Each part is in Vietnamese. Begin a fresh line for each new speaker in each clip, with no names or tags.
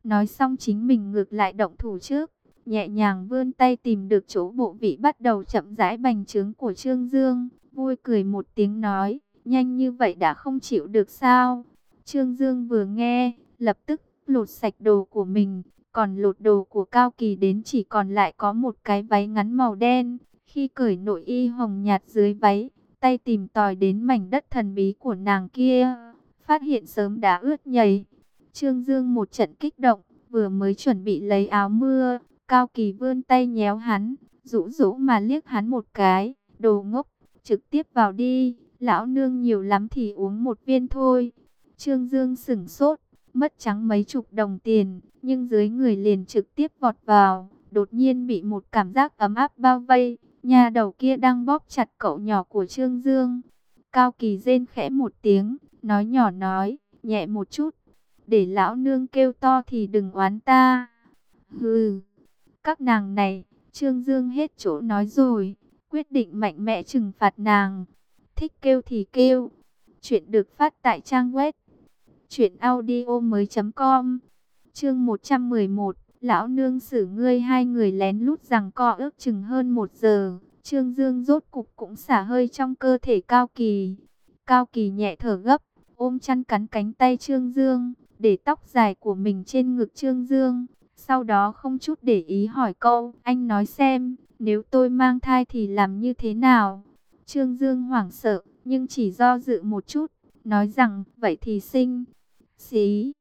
Nói xong chính mình ngược lại động thủ trước, nhẹ nhàng vươn tay tìm được chỗ bộ vị bắt đầu chậm rãi bành trướng của Trương Dương, vui cười một tiếng nói, nhanh như vậy đã không chịu được sao? Trương Dương vừa nghe, lập tức lột sạch đồ của mình, còn lột đồ của Cao Kỳ đến chỉ còn lại có một cái váy ngắn màu đen. Khi cởi nội y hồng nhạt dưới váy, tay tìm tòi đến mảnh đất thần bí của nàng kia, phát hiện sớm đã ướt nhầy. Trương Dương một trận kích động, vừa mới chuẩn bị lấy áo mưa, Cao Kỳ vươn tay nhéo hắn, rũ rũ mà liếc hắn một cái, đồ ngốc, trực tiếp vào đi, lão nương nhiều lắm thì uống một viên thôi. Trương Dương sửng sốt, mất trắng mấy chục đồng tiền, nhưng dưới người liền trực tiếp vọt vào, đột nhiên bị một cảm giác ấm áp bao vây, nhà đầu kia đang bóp chặt cậu nhỏ của Trương Dương. Cao Kỳ rên khẽ một tiếng, nói nhỏ nói, nhẹ một chút, để lão nương kêu to thì đừng oán ta. Hừ, các nàng này, Trương Dương hết chỗ nói rồi, quyết định mạnh mẽ trừng phạt nàng. Thích kêu thì kêu. Chuyện được phát tại trang web truyệnaudiomoi.com. Chương 111, lão nương xử ngươi. Hai người lén lút giằng co ước chừng hơn 1 giờ. Trương Dương rốt cục cũng xả hơi trong cơ thể Cao Kỳ. Cao Kỳ nhẹ thở gấp, ôm chăn cắn cánh tay Trương Dương, để tóc dài của mình trên ngực Trương Dương. Sau đó không chút để ý hỏi câu, anh nói xem, nếu tôi mang thai thì làm như thế nào? Trương Dương hoảng sợ, nhưng chỉ do dự một chút, nói rằng, vậy thì sinh. Xí.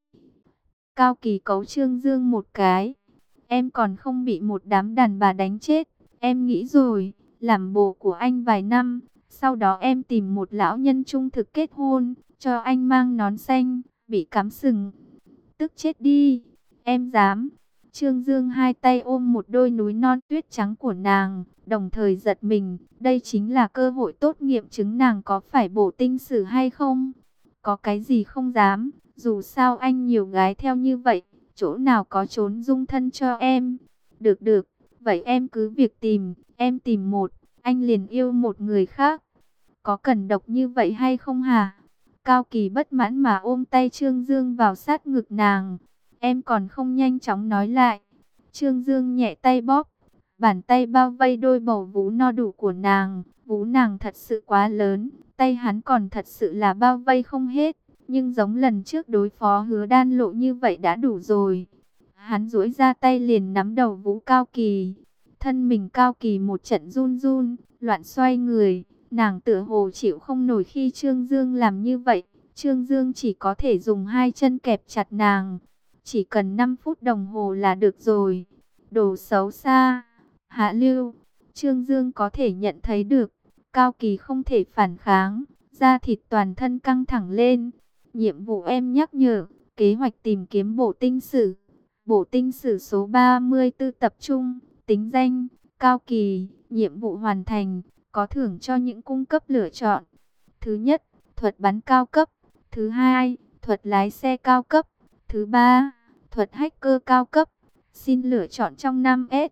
Cao Kỳ cấu Trương Dương một cái. Em còn không bị một đám đàn bà đánh chết. Em nghĩ rồi, làm bồ của anh vài năm. Sau đó em tìm một lão nhân trung thực kết hôn, cho anh mang nón xanh, bị cắm sừng. Tức chết đi. Em dám. Trương Dương hai tay ôm một đôi núi non tuyết trắng của nàng, đồng thời giật mình. Đây chính là cơ hội tốt nghiệm chứng nàng có phải bổ tinh sử hay không. Có cái gì không dám, dù sao anh nhiều gái theo như vậy, chỗ nào có trốn dung thân cho em. Được được, vậy em cứ việc tìm, em tìm một, anh liền yêu một người khác. Có cần độc như vậy hay không hả? Cao Kỳ bất mãn mà ôm tay Trương Dương vào sát ngực nàng. Em còn không nhanh chóng nói lại. Trương Dương nhẹ tay bóp, bàn tay bao vây đôi bầu vú no đủ của nàng. Vú nàng thật sự quá lớn, tay hắn còn thật sự là bao vây không hết. Nhưng giống lần trước đối phó Hứa Đan Lộ như vậy đã đủ rồi. Hắn duỗi ra tay liền nắm đầu vú Cao Kỳ. Thân mình Cao Kỳ một trận run run, loạn xoay người. Nàng tựa hồ chịu không nổi khi Trương Dương làm như vậy. Trương Dương chỉ có thể dùng hai chân kẹp chặt nàng. Chỉ cần 5 phút đồng hồ là được rồi. Đồ xấu xa, hạ lưu. Trương Dương có thể nhận thấy được. Cao Kỳ không thể phản kháng. Da thịt toàn thân căng thẳng lên. Nhiệm vụ em nhắc nhở. Kế hoạch tìm kiếm bổ tinh sử. Bổ tinh sử số 34 tập trung. Tính danh, Cao Kỳ. Nhiệm vụ hoàn thành. Có thưởng cho những cung cấp lựa chọn. Thứ nhất, thuật bắn cao cấp. Thứ hai, thuật lái xe cao cấp. Thứ ba, thuật hacker cao cấp. Xin lựa chọn trong 5S.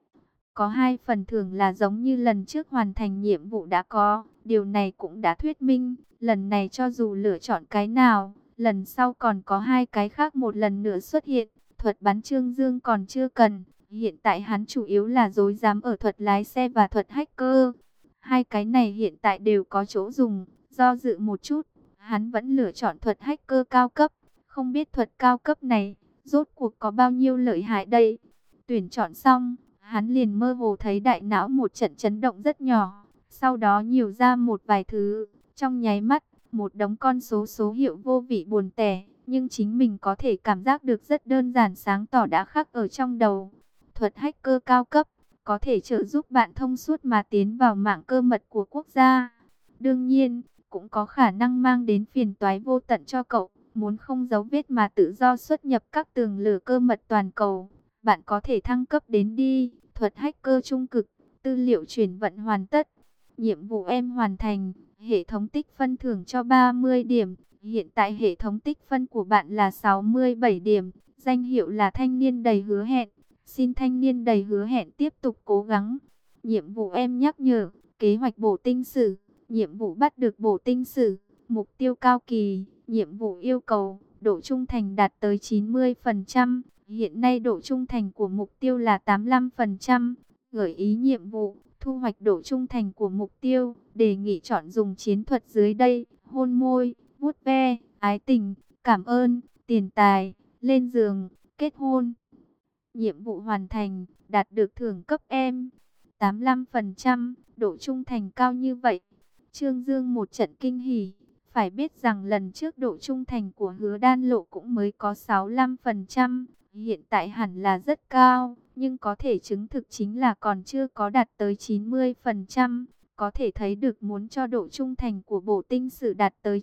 Có 2 phần thưởng là giống như lần trước hoàn thành nhiệm vụ đã có. Điều này cũng đã thuyết minh, lần này cho dù lựa chọn cái nào, lần sau còn có 2 cái khác một lần nữa xuất hiện. Thuật bắn Trương Dương còn chưa cần. Hiện tại hắn chủ yếu là dối dám ở thuật lái xe và thuật hacker. 2 cái này hiện tại đều có chỗ dùng. Do dự một chút, hắn vẫn lựa chọn thuật hacker cao cấp. Không biết thuật cao cấp này, rốt cuộc có bao nhiêu lợi hại đây? Tuyển chọn xong, hắn liền mơ hồ thấy đại não một trận chấn động rất nhỏ. Sau đó nhiều ra một vài thứ. Trong nháy mắt, một đống con số số hiệu vô vị buồn tẻ. Nhưng chính mình có thể cảm giác được rất đơn giản sáng tỏ đã khắc ở trong đầu. Thuật hacker cao cấp, có thể trợ giúp bạn thông suốt mà tiến vào mạng cơ mật của quốc gia. Đương nhiên, cũng có khả năng mang đến phiền toái vô tận cho cậu. Muốn không dấu vết mà tự do xuất nhập các tường lửa cơ mật toàn cầu, bạn có thể thăng cấp đến đi. Thuật hacker trung cực, tư liệu chuyển vận hoàn tất. Nhiệm vụ em hoàn thành, hệ thống tích phân thưởng cho 30 điểm. Hiện tại hệ thống tích phân của bạn là 67 điểm. Danh hiệu là thanh niên đầy hứa hẹn. Xin thanh niên đầy hứa hẹn tiếp tục cố gắng. Nhiệm vụ em nhắc nhở, kế hoạch bổ tinh sử. Nhiệm vụ bắt được bổ tinh sử. Mục tiêu Cao Kỳ. Nhiệm vụ yêu cầu, độ trung thành đạt tới 90%. Hiện nay độ trung thành của mục tiêu là 85%. Gợi ý nhiệm vụ, thu hoạch độ trung thành của mục tiêu. Đề nghị chọn dùng chiến thuật dưới đây: hôn môi, vuốt ve, ái tình, cảm ơn, tiền tài, lên giường, kết hôn. Nhiệm vụ hoàn thành, đạt được thưởng cấp em. 85%, độ trung thành cao như vậy. Trương Dương một trận kinh hỉ. Phải biết rằng lần trước độ trung thành của Hứa Đan Lộ cũng mới có 65%. Hiện tại hẳn là rất cao, nhưng có thể chứng thực chính là còn chưa có đạt tới 90%. Có thể thấy được muốn cho độ trung thành của Bổ Tinh Sử đạt tới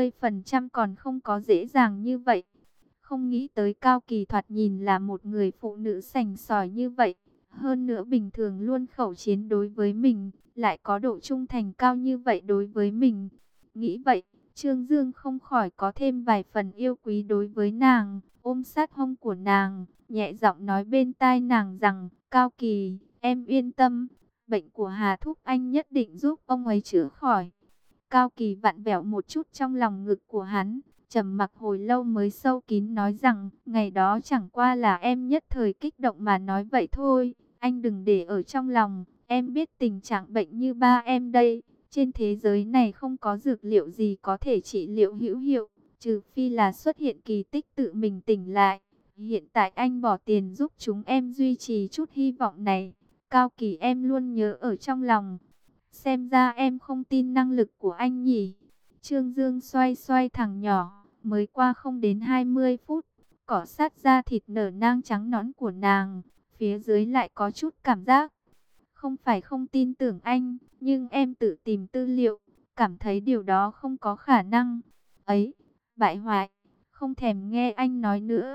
90% còn không có dễ dàng như vậy. Không nghĩ tới Cao Kỳ thoạt nhìn là một người phụ nữ sành sỏi như vậy. Hơn nữa bình thường luôn khẩu chiến đối với mình, lại có độ trung thành cao như vậy đối với mình. Nghĩ vậy, Trương Dương không khỏi có thêm vài phần yêu quý đối với nàng, ôm sát hông của nàng, nhẹ giọng nói bên tai nàng rằng: Cao Kỳ, em yên tâm, bệnh của Hà Thúc anh nhất định giúp ông ấy chữa khỏi. Cao Kỳ vặn vẹo một chút trong lòng ngực của hắn, trầm mặc hồi lâu mới sâu kín nói rằng: ngày đó chẳng qua là em nhất thời kích động mà nói vậy thôi, anh đừng để ở trong lòng. Em biết tình trạng bệnh như ba em đây, trên thế giới này không có dược liệu gì có thể trị liệu hữu hiệu, trừ phi là xuất hiện kỳ tích tự mình tỉnh lại. Hiện tại anh bỏ tiền giúp chúng em duy trì chút hy vọng này, Cao Kỳ em luôn nhớ ở trong lòng. Xem ra em không tin năng lực của anh nhỉ? Trương Dương xoay xoay thằng nhỏ, mới qua không đến 20 phút, cỏ sát da thịt nở nang trắng nõn của nàng, phía dưới lại có chút cảm giác. Không phải không tin tưởng anh, nhưng em tự tìm tư liệu, cảm thấy điều đó không có khả năng. Ấy, bại hoại, không thèm nghe anh nói nữa.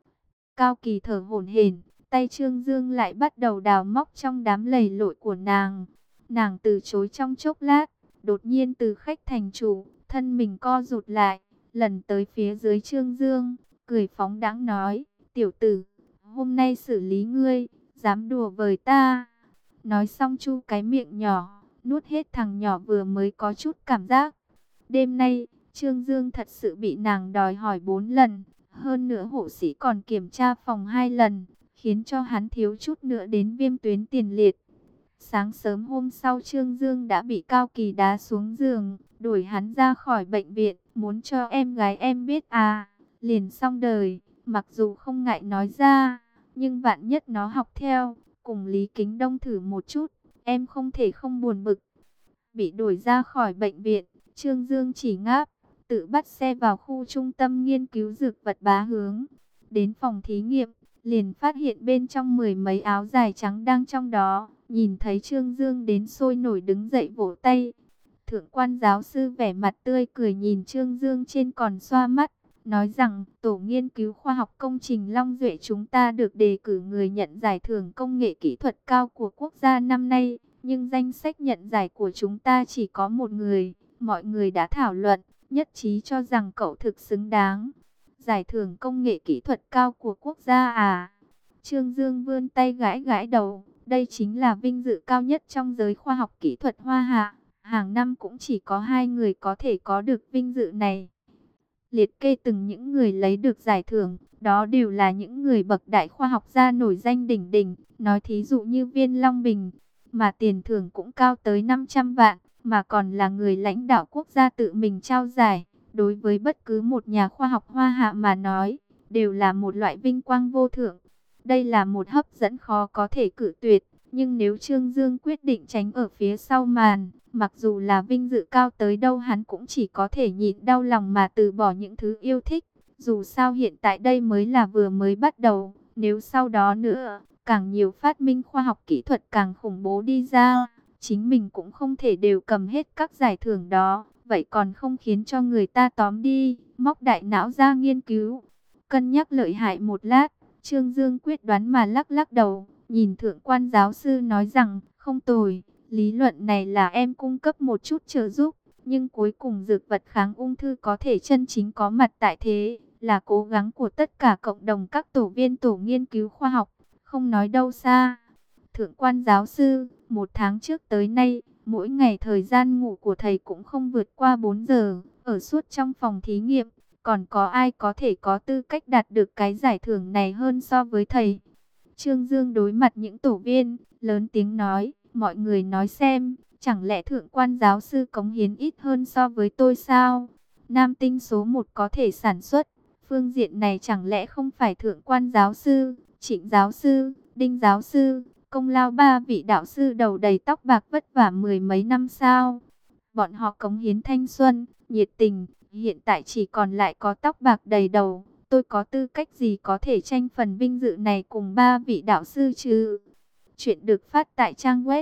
Cao Kỳ thở hổn hển, tay Trương Dương lại bắt đầu đào móc trong đám lầy lội của nàng. Nàng từ chối trong chốc lát, đột nhiên từ khách thành chủ, thân mình co rụt lại, lần tới phía dưới Trương Dương, cười phóng đãng nói: tiểu tử, hôm nay xử lý ngươi, dám đùa với ta. Nói xong chu cái miệng nhỏ, nuốt hết thằng nhỏ vừa mới có chút cảm giác. Đêm nay, Trương Dương thật sự bị nàng đòi hỏi 4 lần, hơn nữa hộ sĩ còn kiểm tra phòng 2 lần, khiến cho hắn thiếu chút nữa đến viêm tuyến tiền liệt. Sáng sớm hôm sau Trương Dương đã bị Cao Kỳ đá xuống giường, đuổi hắn ra khỏi bệnh viện, muốn cho em gái em biết à, liền xong đời. Mặc dù không ngại nói ra, nhưng vạn nhất nó học theo, cùng Lý Kính Đông thử một chút, em không thể không buồn bực. Bị đuổi ra khỏi bệnh viện, Trương Dương chỉ ngáp, tự bắt xe vào khu trung tâm nghiên cứu dược vật Bá Hướng. Đến phòng thí nghiệm, liền phát hiện bên trong 10 mấy áo dài trắng đang trong đó. Nhìn thấy Trương Dương đến sôi nổi đứng dậy vỗ tay. Thượng quan giáo sư vẻ mặt tươi cười nhìn Trương Dương trên còn xoa mắt, nói rằng tổ nghiên cứu khoa học công trình Long Duệ chúng ta được đề cử người nhận giải thưởng công nghệ kỹ thuật cao của quốc gia năm nay. Nhưng danh sách nhận giải của chúng ta chỉ có một người, mọi người đã thảo luận, nhất trí cho rằng cậu thực xứng đáng. Giải thưởng công nghệ kỹ thuật cao của quốc gia à? Trương Dương vươn tay gãi gãi đầu, đây chính là vinh dự cao nhất trong giới khoa học kỹ thuật Hoa Hạ. Hàng năm cũng chỉ có 2 người có thể có được vinh dự này. Liệt kê từng những người lấy được giải thưởng, đó đều là những người bậc đại khoa học gia nổi danh đỉnh đỉnh, nói thí dụ như Viên Long Bình, mà tiền thưởng cũng cao tới 500 vạn, mà còn là người lãnh đạo quốc gia tự mình trao giải. Đối với bất cứ một nhà khoa học Hoa Hạ mà nói, đều là một loại vinh quang vô thượng. Đây là một hấp dẫn khó có thể cự tuyệt, nhưng nếu Trương Dương quyết định tránh ở phía sau màn, mặc dù là vinh dự cao tới đâu hắn cũng chỉ có thể nhịn đau lòng mà từ bỏ những thứ yêu thích. Dù sao hiện tại đây mới là vừa mới bắt đầu, nếu sau đó nữa, càng nhiều phát minh khoa học kỹ thuật càng khủng bố đi ra, chính mình cũng không thể đều cầm hết các giải thưởng đó, vậy còn không khiến cho người ta tóm đi, móc đại não ra nghiên cứu. Cân nhắc lợi hại một lát, Trương Dương quyết đoán mà lắc lắc đầu, nhìn thượng quan giáo sư nói rằng: không tồi, lý luận này là em cung cấp một chút trợ giúp, nhưng cuối cùng dược vật kháng ung thư có thể chân chính có mặt tại thế, là cố gắng của tất cả cộng đồng các tổ viên tổ nghiên cứu khoa học, không nói đâu xa. Thượng quan giáo sư, 1 tháng trước tới nay, mỗi ngày thời gian ngủ của thầy cũng không vượt qua 4 giờ, ở suốt trong phòng thí nghiệm, Còn có ai có thể có tư cách đạt được cái giải thưởng này hơn so với thầy? Trương Dương đối mặt những tổ viên, lớn tiếng nói, mọi người nói xem, chẳng lẽ thượng quan giáo sư cống hiến ít hơn so với tôi sao? Nam tinh số 1 có thể sản xuất, phương diện này chẳng lẽ không phải thượng quan giáo sư, Trịnh giáo sư, Đinh giáo sư, công lao ba vị đạo sư đầu đầy tóc bạc vất vả mười mấy năm sao? Bọn họ cống hiến thanh xuân, nhiệt tình, hiện tại chỉ còn lại có tóc bạc đầy đầu. Tôi có tư cách gì có thể tranh phần vinh dự này cùng ba vị đạo sư chứ? Chuyện được phát tại trang web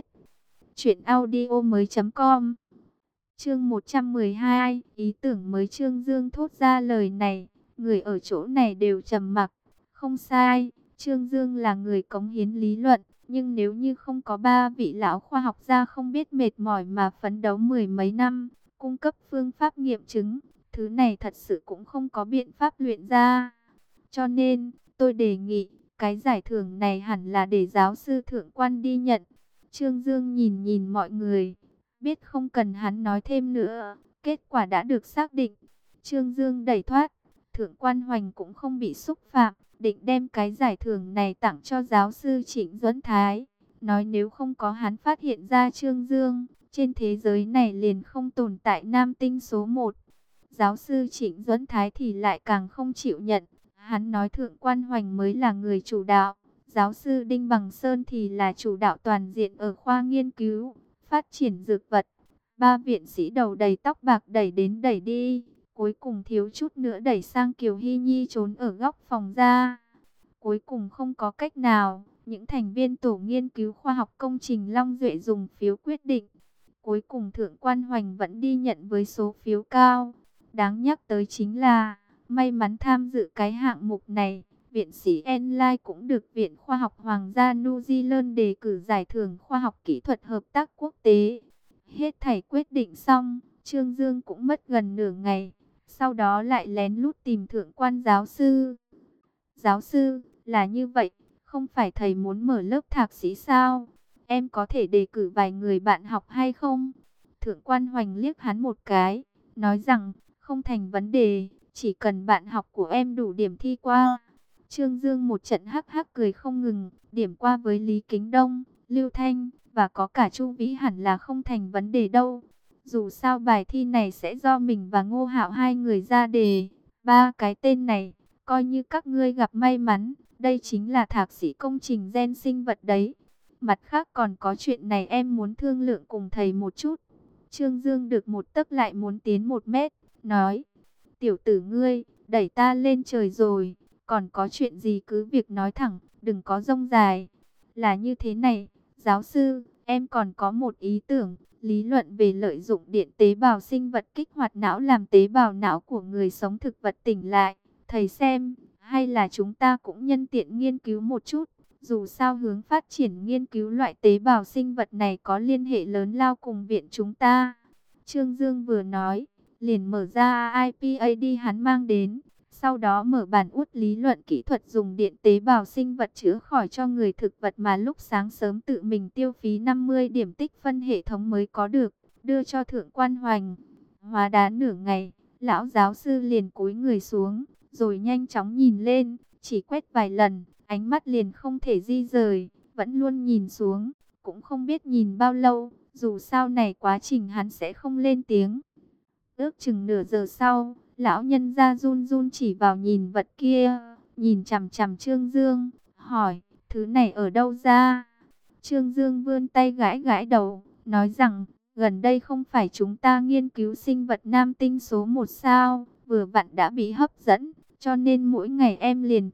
truyệnaudiomoi.com. Chương 112, ý tưởng mới. Trương Dương thốt ra lời này, người ở chỗ này đều trầm mặc. Không sai, Trương Dương là người cống hiến lý luận, nhưng nếu như không có ba vị lão khoa học gia không biết mệt mỏi mà phấn đấu mười mấy năm, cung cấp phương pháp nghiệm chứng, thứ này thật sự cũng không có biện pháp luyện ra. Cho nên, tôi đề nghị, cái giải thưởng này hẳn là để giáo sư thượng quan đi nhận. Trương Dương nhìn nhìn mọi người, biết không cần hắn nói thêm nữa, kết quả đã được xác định. Trương Dương đẩy thoát, thượng quan Hoành cũng không bị xúc phạm, định đem cái giải thưởng này tặng cho giáo sư Trịnh Duẫn Thái. Nói nếu không có hắn phát hiện ra Trương Dương, trên thế giới này liền không tồn tại nam tinh số 1. Giáo sư Trịnh Duẫn Thái thì lại càng không chịu nhận. Hắn nói thượng quan Hoành mới là người chủ đạo. Giáo sư Đinh Bằng Sơn thì là chủ đạo toàn diện ở khoa nghiên cứu, phát triển dược vật. Ba viện sĩ đầu đầy tóc bạc đẩy đến đẩy đi. Cuối cùng thiếu chút nữa đẩy sang Kiều Hy Nhi trốn ở góc phòng ra. Cuối cùng không có cách nào, những thành viên tổ nghiên cứu khoa học công trình Long Duệ dùng phiếu quyết định. Cuối cùng thượng quan Hoành vẫn đi nhận với số phiếu cao. Đáng nhắc tới chính là, may mắn tham dự cái hạng mục này, viện sĩ Enlai cũng được Viện Khoa học Hoàng gia New Zealand đề cử giải thưởng khoa học kỹ thuật hợp tác quốc tế. Hết thảy quyết định xong, Trương Dương cũng mất gần nửa ngày, sau đó lại lén lút tìm thượng quan giáo sư. Giáo sư, là như vậy, không phải thầy muốn mở lớp thạc sĩ sao? Em có thể đề cử vài người bạn học hay không? Thượng quan Hoành liếc hắn một cái, nói rằng, không thành vấn đề, chỉ cần bạn học của em đủ điểm thi qua. Trương Dương một trận hắc hắc cười không ngừng, điểm qua với Lý Kính Đông, Lưu Thanh, và có cả Chu Vĩ hẳn là không thành vấn đề đâu. Dù sao bài thi này sẽ do mình và Ngô Hạo hai người ra đề. Ba cái tên này, coi như các ngươi gặp may mắn, đây chính là thạc sĩ công trình gen sinh vật đấy. Mặt khác còn có chuyện này em muốn thương lượng cùng thầy một chút. Trương Dương được một tấc lại muốn tiến một mét, nói, tiểu tử ngươi, đẩy ta lên trời rồi, còn có chuyện gì cứ việc nói thẳng, đừng có rông dài. Là như thế này, giáo sư, em còn có một ý tưởng, lý luận về lợi dụng điện tế bào sinh vật kích hoạt não làm tế bào não của người sống thực vật tỉnh lại. Thầy xem, hay là chúng ta cũng nhân tiện nghiên cứu một chút, dù sao hướng phát triển nghiên cứu loại tế bào sinh vật này có liên hệ lớn lao cùng viện chúng ta. Trương Dương vừa nói, liền mở ra iPad hắn mang đến, sau đó mở bản uất lý luận kỹ thuật dùng điện tế bào sinh vật chữa khỏi cho người thực vật mà lúc sáng sớm tự mình tiêu phí 50 điểm tích phân hệ thống mới có được, đưa cho thượng quan Hoành. Hóa đá nửa ngày, lão giáo sư liền cúi người xuống, rồi nhanh chóng nhìn lên, chỉ quét vài lần, ánh mắt liền không thể di rời, vẫn luôn nhìn xuống, cũng không biết nhìn bao lâu, dù sao này quá trình hắn sẽ không lên tiếng. Ước chừng nửa giờ sau, lão nhân ra run run chỉ vào nhìn vật kia, nhìn chằm chằm Trương Dương, hỏi, thứ này ở đâu ra? Trương Dương vươn tay gãi gãi đầu, nói rằng, gần đây không phải chúng ta nghiên cứu sinh vật nam tinh số 1 sao, vừa vặn đã bị hấp dẫn, cho nên mỗi ngày em liền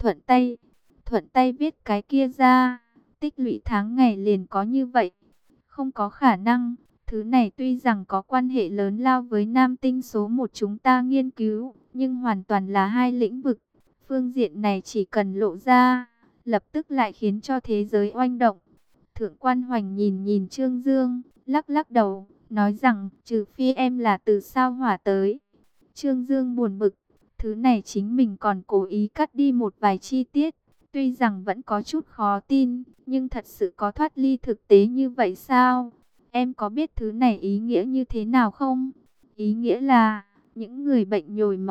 thuận tay viết cái kia ra, tích lũy tháng ngày liền có như vậy. Không có khả năng, thứ này tuy rằng có quan hệ lớn lao với nam tinh số 1 chúng ta nghiên cứu, nhưng hoàn toàn là hai lĩnh vực. Phương diện này chỉ cần lộ ra, lập tức lại khiến cho thế giới oanh động. Thượng quan Hoành nhìn nhìn Trương Dương, lắc lắc đầu, nói rằng, trừ phi em là từ sao hỏa tới. Trương Dương buồn bực, thứ này chính mình còn cố ý cắt đi một vài chi tiết. Tuy rằng vẫn có chút khó tin, nhưng thật sự có thoát ly thực tế như vậy sao? Em có biết thứ này ý nghĩa như thế nào không? Ý nghĩa là, những người bệnh nhồi máu,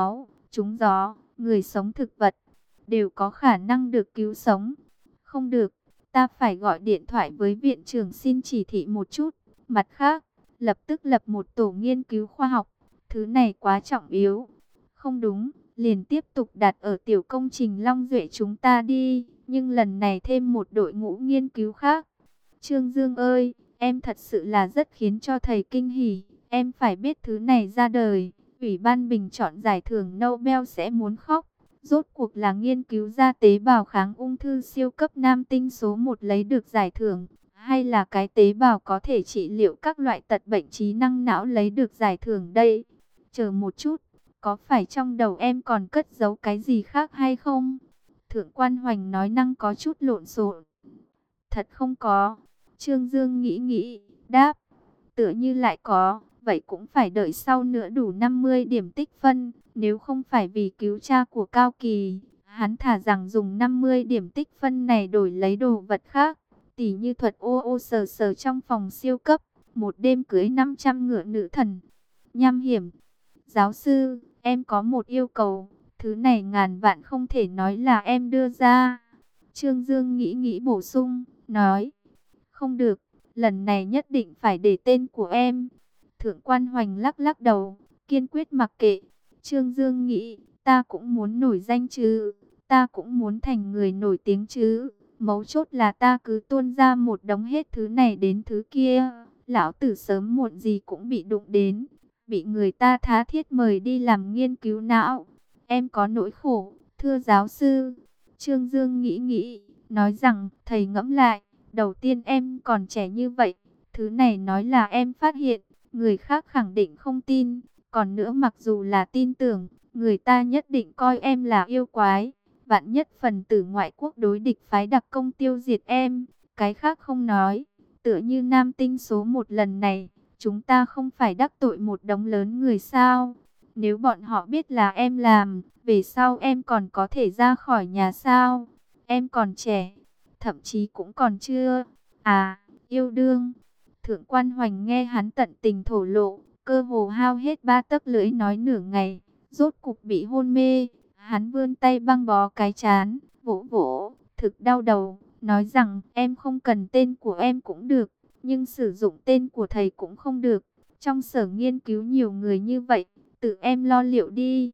trúng gió, người sống thực vật đều có khả năng được cứu sống. Không được, ta phải gọi điện thoại với viện trưởng xin chỉ thị một chút. Mặt khác, lập tức lập một tổ nghiên cứu khoa học. Thứ này quá trọng yếu. Không đúng, liền tiếp tục đặt ở tiểu công trình Long Duệ chúng ta đi. Nhưng lần này thêm một đội ngũ nghiên cứu khác. Trương Dương ơi, em thật sự là rất khiến cho thầy kinh hỉ. Em phải biết thứ này ra đời, Ủy ban bình chọn giải thưởng Nobel sẽ muốn khóc. Rốt cuộc là nghiên cứu ra tế bào kháng ung thư siêu cấp nam tinh số 1 lấy được giải thưởng, hay là cái tế bào có thể trị liệu các loại tật bệnh trí năng não lấy được giải thưởng đây? Chờ một chút, có phải trong đầu em còn cất giấu cái gì khác hay không? Thượng quan Hoành nói năng có chút lộn xộn. Thật không có. Trương Dương nghĩ nghĩ, đáp, tựa như lại có, vậy cũng phải đợi sau nữa đủ 50 điểm tích phân. Nếu không phải vì cứu cha của Cao Kỳ, hắn thả rằng dùng 50 điểm tích phân này đổi lấy đồ vật khác. Tỉ như thuật ô ô sờ sờ trong phòng siêu cấp, một đêm cưới 500 ngựa nữ thần. Nham hiểm. Giáo sư, em có một yêu cầu, thứ này ngàn vạn không thể nói là em đưa ra. Trương Dương nghĩ nghĩ bổ sung, nói, không được, lần này nhất định phải để tên của em. Thượng quan Hoành lắc lắc đầu, kiên quyết mặc kệ. Trương Dương nghĩ, ta cũng muốn nổi danh chứ, ta cũng muốn thành người nổi tiếng chứ. Mấu chốt là ta cứ tuôn ra một đống hết thứ này đến thứ kia. Lão tử sớm muộn gì cũng bị đụng đến, bị người ta tha thiết mời đi làm nghiên cứu não. Em có nỗi khổ, thưa giáo sư. Trương Dương nghĩ nghĩ, nói rằng, thầy ngẫm lại, đầu tiên em còn trẻ như vậy, thứ này nói là em phát hiện, người khác khẳng định không tin. Còn nữa mặc dù là tin tưởng, người ta nhất định coi em là yêu quái. Vạn nhất phần tử ngoại quốc đối địch phái đặc công tiêu diệt em, cái khác không nói. Tựa như nam tinh số 1 lần này, chúng ta không phải đắc tội một đống lớn người sao? Nếu bọn họ biết là em làm, về sau em còn có thể ra khỏi nhà sao? Em còn trẻ, thậm chí cũng còn chưa. À, yêu đương. Thượng quan Hoành nghe hắn tận tình thổ lộ, cơ hồ hao hết 3 tấc lưỡi nói nửa ngày, rốt cục bị hôn mê. Hắn vươn tay băng bó cái chán, vỗ vỗ, thực đau đầu, nói rằng em không cần tên của em cũng được, nhưng sử dụng tên của thầy cũng không được. Trong sở nghiên cứu nhiều người như vậy, tự em lo liệu đi.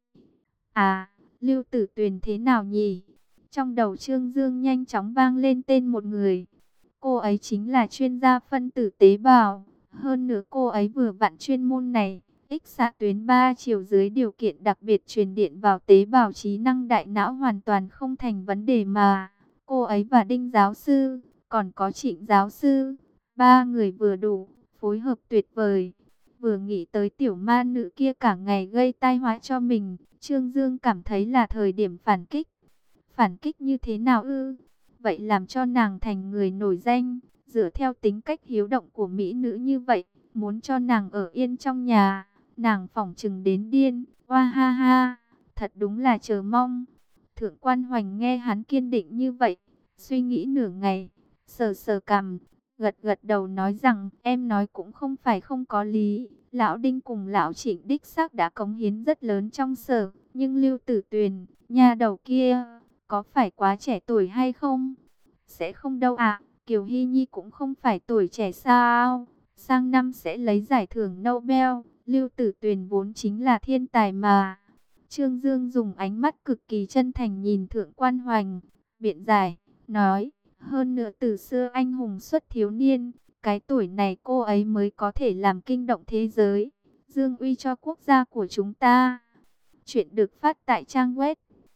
À, Lưu Tử Tuyền thế nào nhỉ? Trong đầu Trương Dương nhanh chóng vang lên tên một người. Cô ấy chính là chuyên gia phân tử tế bào. Hơn nữa cô ấy vừa vặn chuyên môn này. X xạ tuyến 3 chiều dưới điều kiện đặc biệt truyền điện vào tế bào trí năng đại não hoàn toàn không thành vấn đề mà. Cô ấy và Đinh giáo sư, còn có Trịnh giáo sư, ba người vừa đủ, phối hợp tuyệt vời. Vừa nghĩ tới tiểu ma nữ kia cả ngày gây tai họa cho mình, Trương Dương cảm thấy là thời điểm phản kích. Phản kích như thế nào ư? Vậy làm cho nàng thành người nổi danh, dựa theo tính cách hiếu động của mỹ nữ như vậy, muốn cho nàng ở yên trong nhà, nàng phỏng chừng đến điên. Oa ha ha, thật đúng là chờ mong. Thượng quan Hoành nghe hắn kiên định như vậy, suy nghĩ nửa ngày, sờ sờ cằm, gật gật đầu nói rằng, em nói cũng không phải không có lý. Lão Đinh cùng lão Trịnh đích xác đã cống hiến rất lớn trong sở, nhưng Lưu Tử Tuyền, nhà đầu kia, có phải quá trẻ tuổi hay không? Sẽ không đâu ạ, Kiều Hy Nhi cũng không phải tuổi trẻ sao? Sang năm sẽ lấy giải thưởng Nobel, Lưu Tử Tuyền vốn chính là thiên tài mà. Trương Dương dùng ánh mắt cực kỳ chân thành nhìn Thượng quan Hoành, biện giải, nói, hơn nữa từ xưa anh hùng xuất thiếu niên, cái tuổi này cô ấy mới có thể làm kinh động thế giới, dương uy cho quốc gia của chúng ta. Chuyện được phát tại trang web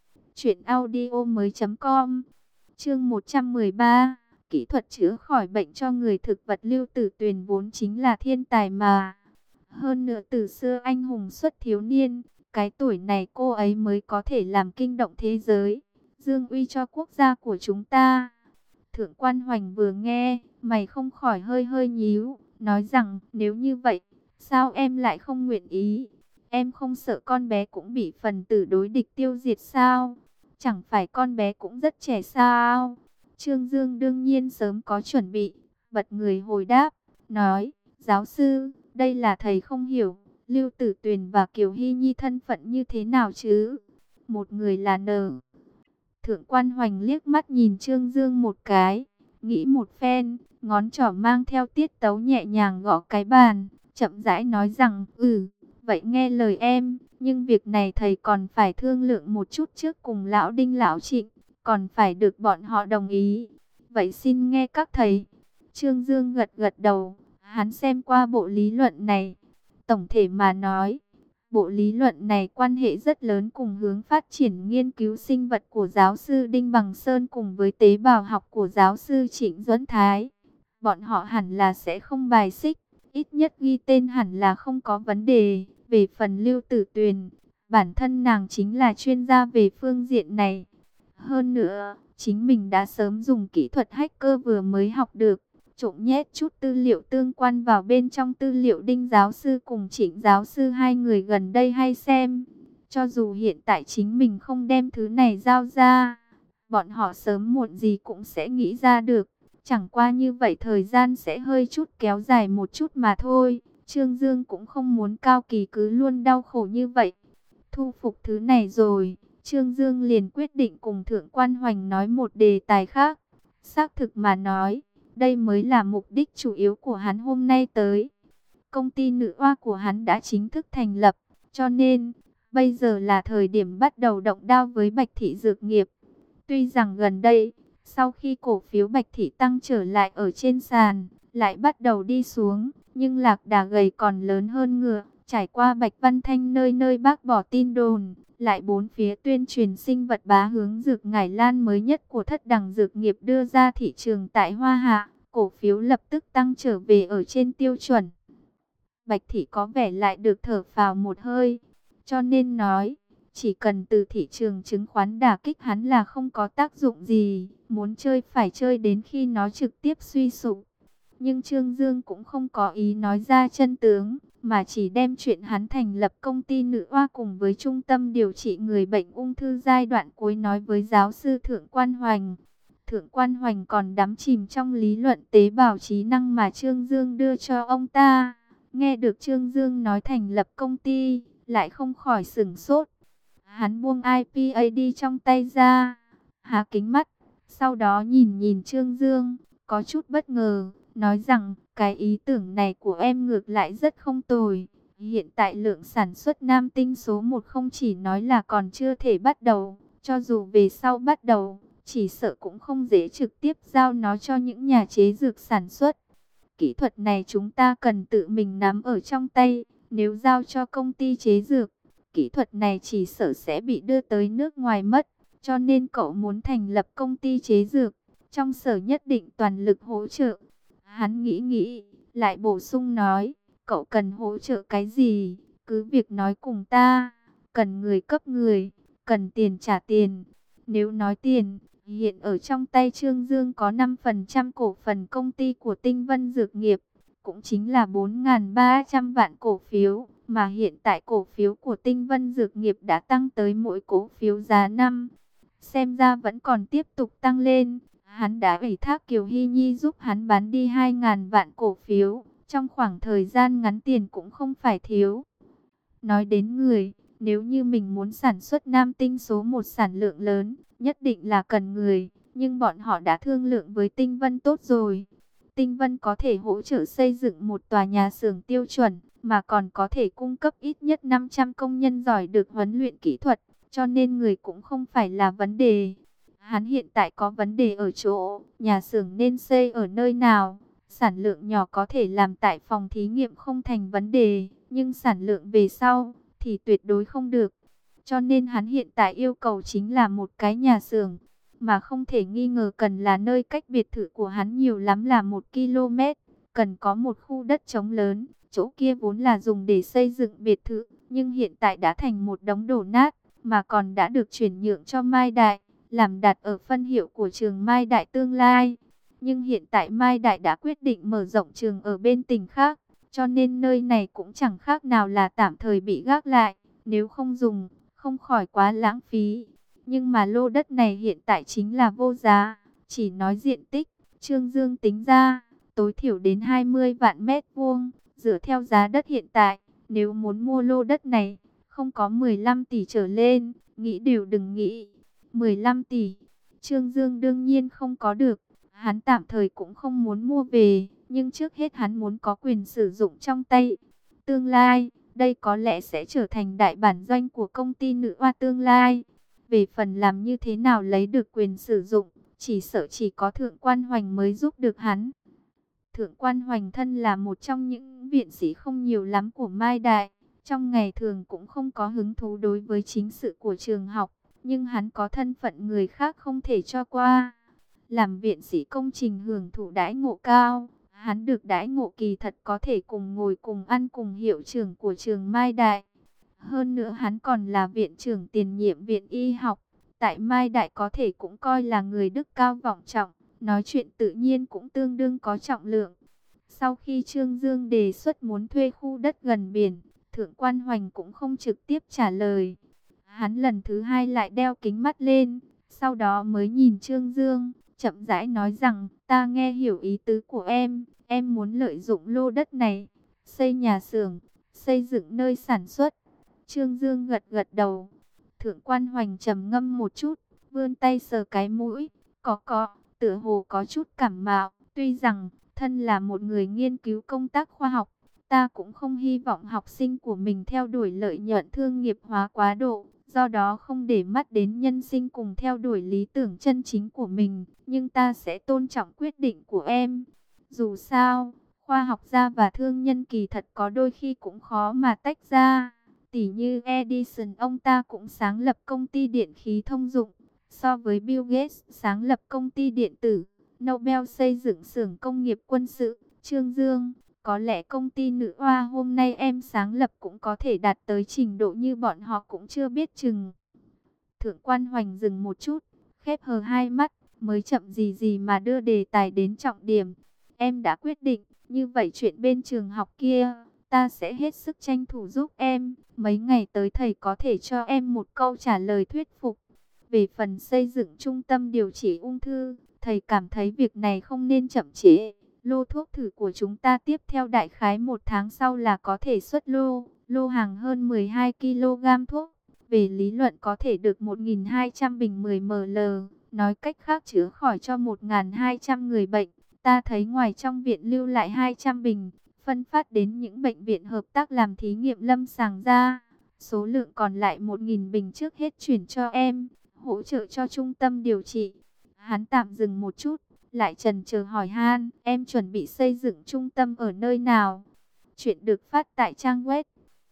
truyệnaudiomoi.com. Chương 113, kỹ thuật chữa khỏi bệnh cho người thực vật. Lưu Tử Tuyền vốn chính là thiên tài mà. Hơn nữa từ xưa anh hùng xuất thiếu niên, cái tuổi này cô ấy mới có thể làm kinh động thế giới, dương uy cho quốc gia của chúng ta. Thượng quan Hoành vừa nghe, mày không khỏi hơi hơi nhíu, nói rằng nếu như vậy, sao em lại không nguyện ý? Em không sợ con bé cũng bị phần tử đối địch tiêu diệt sao? Chẳng phải con bé cũng rất trẻ sao? Trương Dương đương nhiên sớm có chuẩn bị, bật người hồi đáp, nói, giáo sư, đây là thầy không hiểu, Lưu Tử Tuyền và Kiều Hy Nhi thân phận như thế nào chứ? một người là Nở. Thượng Quan Hoành liếc mắt nhìn Trương Dương một cái, nghĩ một phen, ngón trỏ mang theo tiết tấu nhẹ nhàng gõ cái bàn, chậm rãi nói rằng, vậy nghe lời em, nhưng việc này thầy còn phải thương lượng một chút trước cùng lão Đinh lão Trịnh, còn phải được bọn họ đồng ý. Vậy xin nghe các thầy. Trương Dương gật gật đầu, hắn xem qua bộ lý luận này. Tổng thể mà nói, bộ lý luận này quan hệ rất lớn cùng hướng phát triển nghiên cứu sinh vật của giáo sư Đinh Bằng Sơn cùng với tế bào học của giáo sư Trịnh Duẫn Thái. Bọn họ hẳn là sẽ không bài xích, ít nhất ghi tên hẳn là không có vấn đề. Về phần Lưu Tử Tuyền, bản thân nàng chính là chuyên gia về phương diện này. Hơn nữa, chính mình đã sớm dùng kỹ thuật hacker vừa mới học được, trộm nhét chút tư liệu tương quan vào bên trong tư liệu Đinh giáo sư cùng Trịnh giáo sư hai người gần đây hay xem. Cho dù hiện tại chính mình không đem thứ này giao ra, bọn họ sớm muộn gì cũng sẽ nghĩ ra được. Chẳng qua như vậy thời gian sẽ hơi chút kéo dài một chút mà thôi. Trương Dương cũng không muốn Cao Kỳ cứ luôn đau khổ như vậy. Thu phục thứ này rồi, Trương Dương liền quyết định cùng Thượng Quan Hoành nói một đề tài khác. Xác thực mà nói, đây mới là mục đích chủ yếu của hắn hôm nay tới. Công ty nữ oa của hắn đã chính thức thành lập, cho nên bây giờ là thời điểm bắt đầu động đao với Bạch Thị Dược Nghiệp. Tuy rằng gần đây, sau khi cổ phiếu Bạch Thị tăng trở lại ở trên sàn, lại bắt đầu đi xuống, nhưng lạc đà gầy còn lớn hơn ngựa. Trải qua Bạch Văn Thanh nơi nơi bác bỏ tin đồn, lại bốn phía tuyên truyền sinh vật bá hướng dược ngải lan mới nhất của Thất Đằng Dược Nghiệp đưa ra thị trường tại Hoa Hạ, cổ phiếu lập tức tăng trở về ở trên tiêu chuẩn. Bạch Thị có vẻ lại được thở phào một hơi, cho nên nói, chỉ cần từ thị trường chứng khoán đả kích hắn là không có tác dụng gì, muốn chơi phải chơi đến khi nó trực tiếp suy sụp. Nhưng Trương Dương cũng không có ý nói ra chân tướng, mà chỉ đem chuyện hắn thành lập công ty nữ oa cùng với trung tâm điều trị người bệnh ung thư giai đoạn cuối nói với giáo sư Thượng Quan Hoành. Thượng Quan Hoành còn đắm chìm trong lý luận tế bào trí năng mà Trương Dương đưa cho ông ta. Nghe được Trương Dương nói thành lập công ty, lại không khỏi sửng sốt. Hắn buông iPad trong tay ra, há kính mắt, sau đó nhìn nhìn Trương Dương, có chút bất ngờ, nói rằng, cái ý tưởng này của em ngược lại rất không tồi. Hiện tại lượng sản xuất nam tinh số 1 không chỉ nói là còn chưa thể bắt đầu, cho dù về sau bắt đầu, chỉ sợ cũng không dễ trực tiếp giao nó cho những nhà chế dược sản xuất. Kỹ thuật này chúng ta cần tự mình nắm ở trong tay, nếu giao cho công ty chế dược, kỹ thuật này chỉ sợ sẽ bị đưa tới nước ngoài mất, cho nên cậu muốn thành lập công ty chế dược, trong sở nhất định toàn lực hỗ trợ. Hắn nghĩ nghĩ, lại bổ sung nói, cậu cần hỗ trợ cái gì, cứ việc nói cùng ta, cần người cấp người, cần tiền trả tiền. Nếu nói tiền, hiện ở trong tay Trương Dương có 5% cổ phần công ty của Tinh Vân Dược Nghiệp, cũng chính là 4.300 vạn cổ phiếu, mà hiện tại cổ phiếu của Tinh Vân Dược Nghiệp đã tăng tới mỗi cổ phiếu giá 5. Xem ra vẫn còn tiếp tục tăng lên. Hắn đã ủy thác Kiều Hy Nhi giúp hắn bán đi 2.000 vạn cổ phiếu, trong khoảng thời gian ngắn tiền cũng không phải thiếu. Nói đến người, nếu như mình muốn sản xuất nam tinh số 1 sản lượng lớn, nhất định là cần người, nhưng bọn họ đã thương lượng với Tinh Vân tốt rồi. Tinh Vân có thể hỗ trợ xây dựng một tòa nhà xưởng tiêu chuẩn, mà còn có thể cung cấp ít nhất 500 công nhân giỏi được huấn luyện kỹ thuật, cho nên người cũng không phải là vấn đề. Hắn hiện tại có vấn đề ở chỗ, nhà xưởng nên xây ở nơi nào. Sản lượng nhỏ có thể làm tại phòng thí nghiệm không thành vấn đề, nhưng sản lượng về sau thì tuyệt đối không được. Cho nên hắn hiện tại yêu cầu chính là một cái nhà xưởng, mà không thể nghi ngờ cần là nơi cách biệt thự của hắn nhiều lắm là 1 km, cần có một khu đất trống lớn, chỗ kia vốn là dùng để xây dựng biệt thự, nhưng hiện tại đã thành một đống đổ nát, mà còn đã được chuyển nhượng cho Mai Đại, làm đặt ở phân hiệu của trường Mai Đại tương lai. Nhưng hiện tại Mai Đại đã quyết định mở rộng trường ở bên tỉnh khác, cho nên nơi này cũng chẳng khác nào là tạm thời bị gác lại, nếu không dùng, không khỏi quá lãng phí. Nhưng mà lô đất này hiện tại chính là vô giá, chỉ nói diện tích, Trương Dương tính ra, tối thiểu đến 20 vạn mét vuông, dựa theo giá đất hiện tại, nếu muốn mua lô đất này, không có 15 tỷ trở lên, nghĩ đều đừng nghĩ. 15 tỷ, Trương Dương đương nhiên không có được. Hắn tạm thời cũng không muốn mua về, nhưng trước hết hắn muốn có quyền sử dụng trong tay. Tương lai, đây có lẽ sẽ trở thành đại bản doanh của công ty nữ oa tương lai. Về phần làm như thế nào lấy được quyền sử dụng, chỉ sợ chỉ có Thượng Quan Hoành mới giúp được hắn. Thượng Quan Hoành thân là một trong những viện sĩ không nhiều lắm của Mai Đại. Trong ngày thường cũng không có hứng thú đối với chính sự của trường học, nhưng hắn có thân phận người khác không thể cho qua. Làm viện sĩ công trình hưởng thụ đãi ngộ cao, hắn được đãi ngộ kỳ thật có thể cùng ngồi cùng ăn cùng hiệu trưởng của trường Mai Đại. Hơn nữa hắn còn là viện trưởng tiền nhiệm viện y học, tại Mai Đại có thể cũng coi là người đức cao vọng trọng, nói chuyện tự nhiên cũng tương đương có trọng lượng. Sau khi Trương Dương đề xuất muốn thuê khu đất gần biển, Thượng Quan Hoành cũng không trực tiếp trả lời. Hắn lần thứ hai lại đeo kính mắt lên, sau đó mới nhìn Trương Dương, chậm rãi nói rằng, ta nghe hiểu ý tứ của em muốn lợi dụng lô đất này, xây nhà xưởng, xây dựng nơi sản xuất. Trương Dương gật gật đầu. Thượng Quan Hoành trầm ngâm một chút, vươn tay sờ cái mũi, có, tựa hồ có chút cảm mạo. Tuy rằng, thân là một người nghiên cứu công tác khoa học, ta cũng không hy vọng học sinh của mình theo đuổi lợi nhuận thương nghiệp hóa quá độ, do đó không để mắt đến nhân sinh cùng theo đuổi lý tưởng chân chính của mình. Nhưng ta sẽ tôn trọng quyết định của em. Dù sao, khoa học gia và thương nhân kỳ thật có đôi khi cũng khó mà tách ra. Tỷ như Edison, ông ta cũng sáng lập công ty điện khí thông dụng. So với Bill Gates sáng lập công ty điện tử, Nobel xây dựng xưởng công nghiệp quân sự. Trương Dương, có lẽ công ty nữ oa hôm nay em sáng lập cũng có thể đạt tới trình độ như bọn họ cũng chưa biết chừng. Thượng Quan Hoành dừng một chút, khép hờ hai mắt, mới chậm gì gì mà đưa đề tài đến trọng điểm. Em đã quyết định, như vậy chuyện bên trường học kia, ta sẽ hết sức tranh thủ giúp em. Mấy ngày tới thầy có thể cho em một câu trả lời thuyết phục. Về phần xây dựng trung tâm điều trị ung thư, thầy cảm thấy việc này không nên chậm trễ. Lô thuốc thử của chúng ta tiếp theo đại khái 1 tháng sau là có thể xuất lô hàng hơn 12 kg thuốc. Về lý luận có thể được 1.200 bình 10 ml, nói cách khác chữa khỏi cho 1.200 người bệnh. Ta thấy ngoài trong viện lưu lại 200 bình, phân phát đến những bệnh viện hợp tác làm thí nghiệm lâm sàng ra. Số lượng còn lại 1.000 bình trước hết chuyển cho em, hỗ trợ cho trung tâm điều trị. Hắn tạm dừng một chút, lại chần chờ hỏi han, em chuẩn bị xây dựng trung tâm ở nơi nào? Chuyện được phát tại trang web